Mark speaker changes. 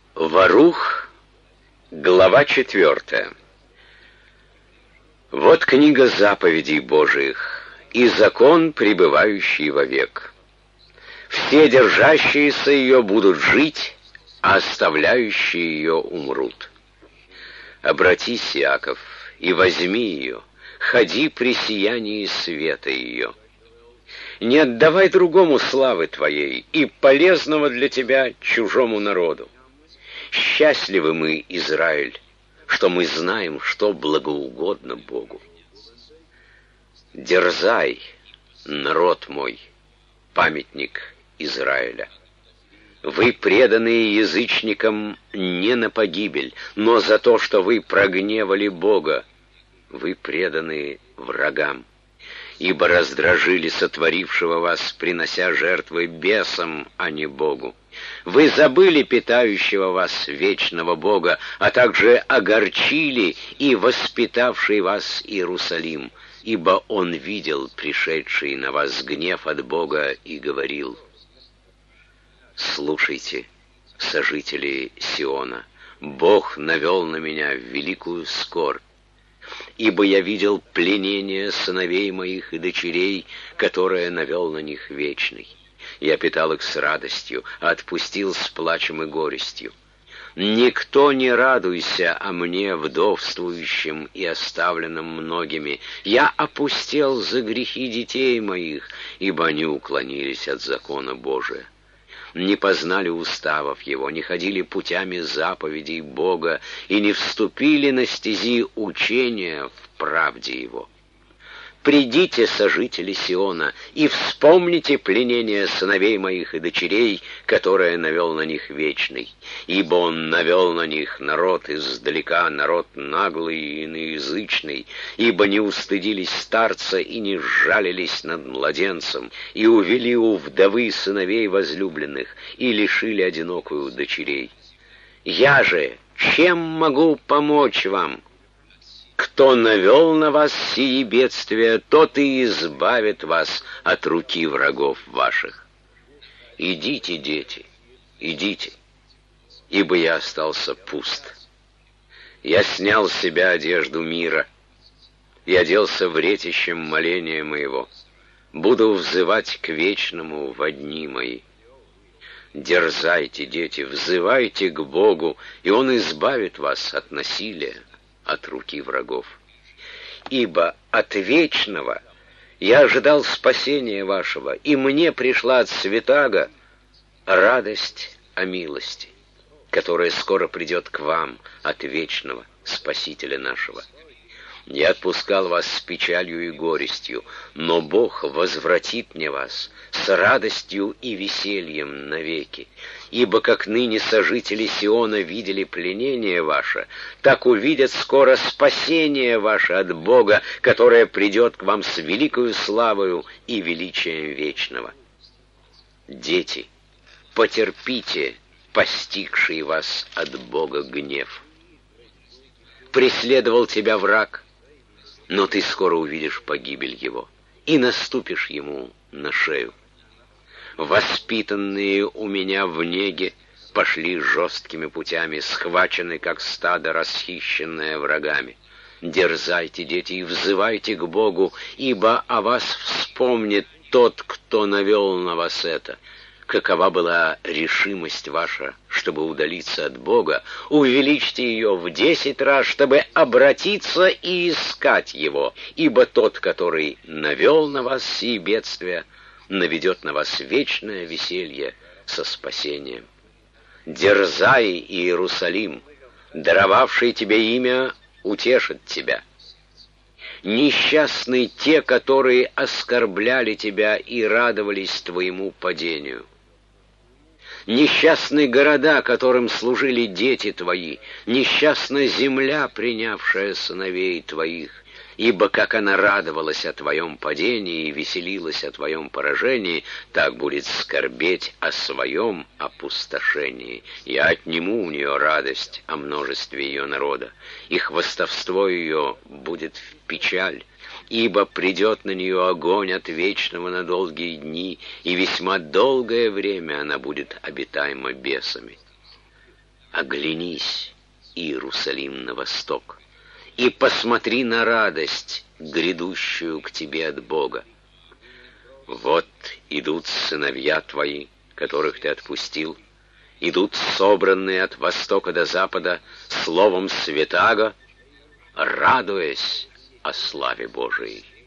Speaker 1: Варух, глава 4. Вот книга заповедей Божиих, и закон, пребывающий вовек. Все держащиеся ее будут жить, а оставляющие ее умрут. Обратись, Иаков, и возьми ее, ходи при сиянии света ее. Не отдавай другому славы твоей и полезного для тебя чужому народу. Счастливы мы, Израиль, что мы знаем, что благоугодно Богу. Дерзай, народ мой, памятник Израиля. Вы, преданные язычникам, не на погибель, но за то, что вы прогневали Бога, вы преданы врагам. Ибо раздражили сотворившего вас, принося жертвы бесам, а не Богу. Вы забыли питающего вас вечного Бога, а также огорчили и воспитавший вас Иерусалим, ибо Он видел пришедший на вас гнев от Бога и говорил: «Слушайте, сожители Сиона, Бог навел на меня великую скорбь, ибо я видел пленение сыновей моих и дочерей, которое навел на них Вечный. Я питал их с радостью, а отпустил с плачем и горестью. Никто не радуйся о мне, вдовствующем и оставленном многими. Я опустел за грехи детей моих, ибо они уклонились от закона Божия. Не познали уставов Его, не ходили путями заповедей Бога и не вступили на стези учения в правде Его. Придите, сожители Сиона, и вспомните пленение сыновей моих и дочерей, которое навел на них Вечный, ибо Он навел на них народ издалека, народ наглый и иноязычный, ибо не устыдились старца и не сжалились над младенцем, и увели у вдовы сыновей возлюбленных, и лишили одинокую дочерей. Я же чем могу помочь вам? Кто навел на вас сии бедствия, тот и избавит вас от руки врагов ваших. Идите, дети, идите, ибо я остался пуст. Я снял с себя одежду мира и оделся в ретищем моления моего. Буду взывать к Вечному во дни мои. Дерзайте, дети, взывайте к Богу, и Он избавит вас от насилия, от руки врагов. Ибо от Вечного я ожидал спасения вашего, и мне пришла от Святаго радость о милости, которая скоро придет к вам от Вечного Спасителя нашего. Я отпускал вас с печалью и горестью, но Бог возвратит мне вас с радостью и весельем навеки. Ибо как ныне сожители Сиона видели пленение ваше, так увидят скоро спасение ваше от Бога, которое придет к вам с великою славою и величием вечного. Дети, потерпите постигший вас от Бога гнев. Преследовал тебя враг, но ты скоро увидишь погибель его и наступишь ему на шею. Воспитанные у меня в неге пошли жесткими путями, схвачены, как стадо, расхищенное врагами. Дерзайте, дети, и взывайте к Богу, ибо о вас вспомнит тот, кто навел на вас это. Какова была решимость ваша, чтобы удалиться от Бога, увеличьте ее в 10 раз, чтобы обратиться и искать Его, ибо тот, который навел на вас сии бедствия, наведет на вас вечное веселье со спасением. Дерзай, Иерусалим, даровавший тебе имя, утешит тебя. Несчастны те, которые оскорбляли тебя и радовались твоему падению. Несчастны города, которым служили дети твои, несчастна земля, принявшая сыновей твоих, ибо как она радовалась о твоем падении и веселилась о твоем поражении, так будет скорбеть о своем опустошении. Я отниму у нее радость о множестве ее народа, и хвастовство ее будет в печаль, ибо придет на нее огонь от вечного на долгие дни, и весьма долгое время она будет обитаема бесами. Оглянись, Иерусалим, на восток, и посмотри на радость, грядущую к тебе от Бога. Вот идут сыновья твои, которых ты отпустил, идут собранные от востока до запада словом святаго, радуясь о славе Божией.